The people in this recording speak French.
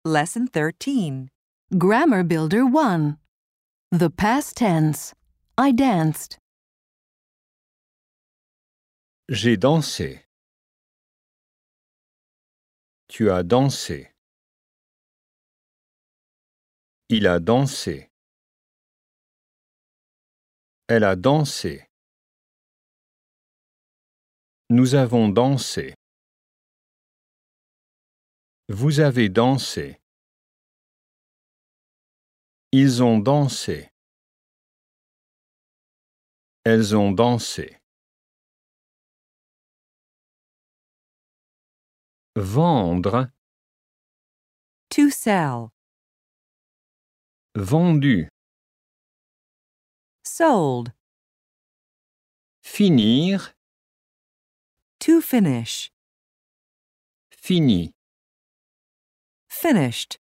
Lesson 13. Grammar Builder 1. The past tense. I danced. J'ai dansé. Tu as dansé. Il a dansé. Elle a dansé. Nous avons dansé. Vous avez dansé. Ils ont dansé. Elles ont dansé. Vendre, To sell. vendu. Sold. Finir, To finish. fini. Finished.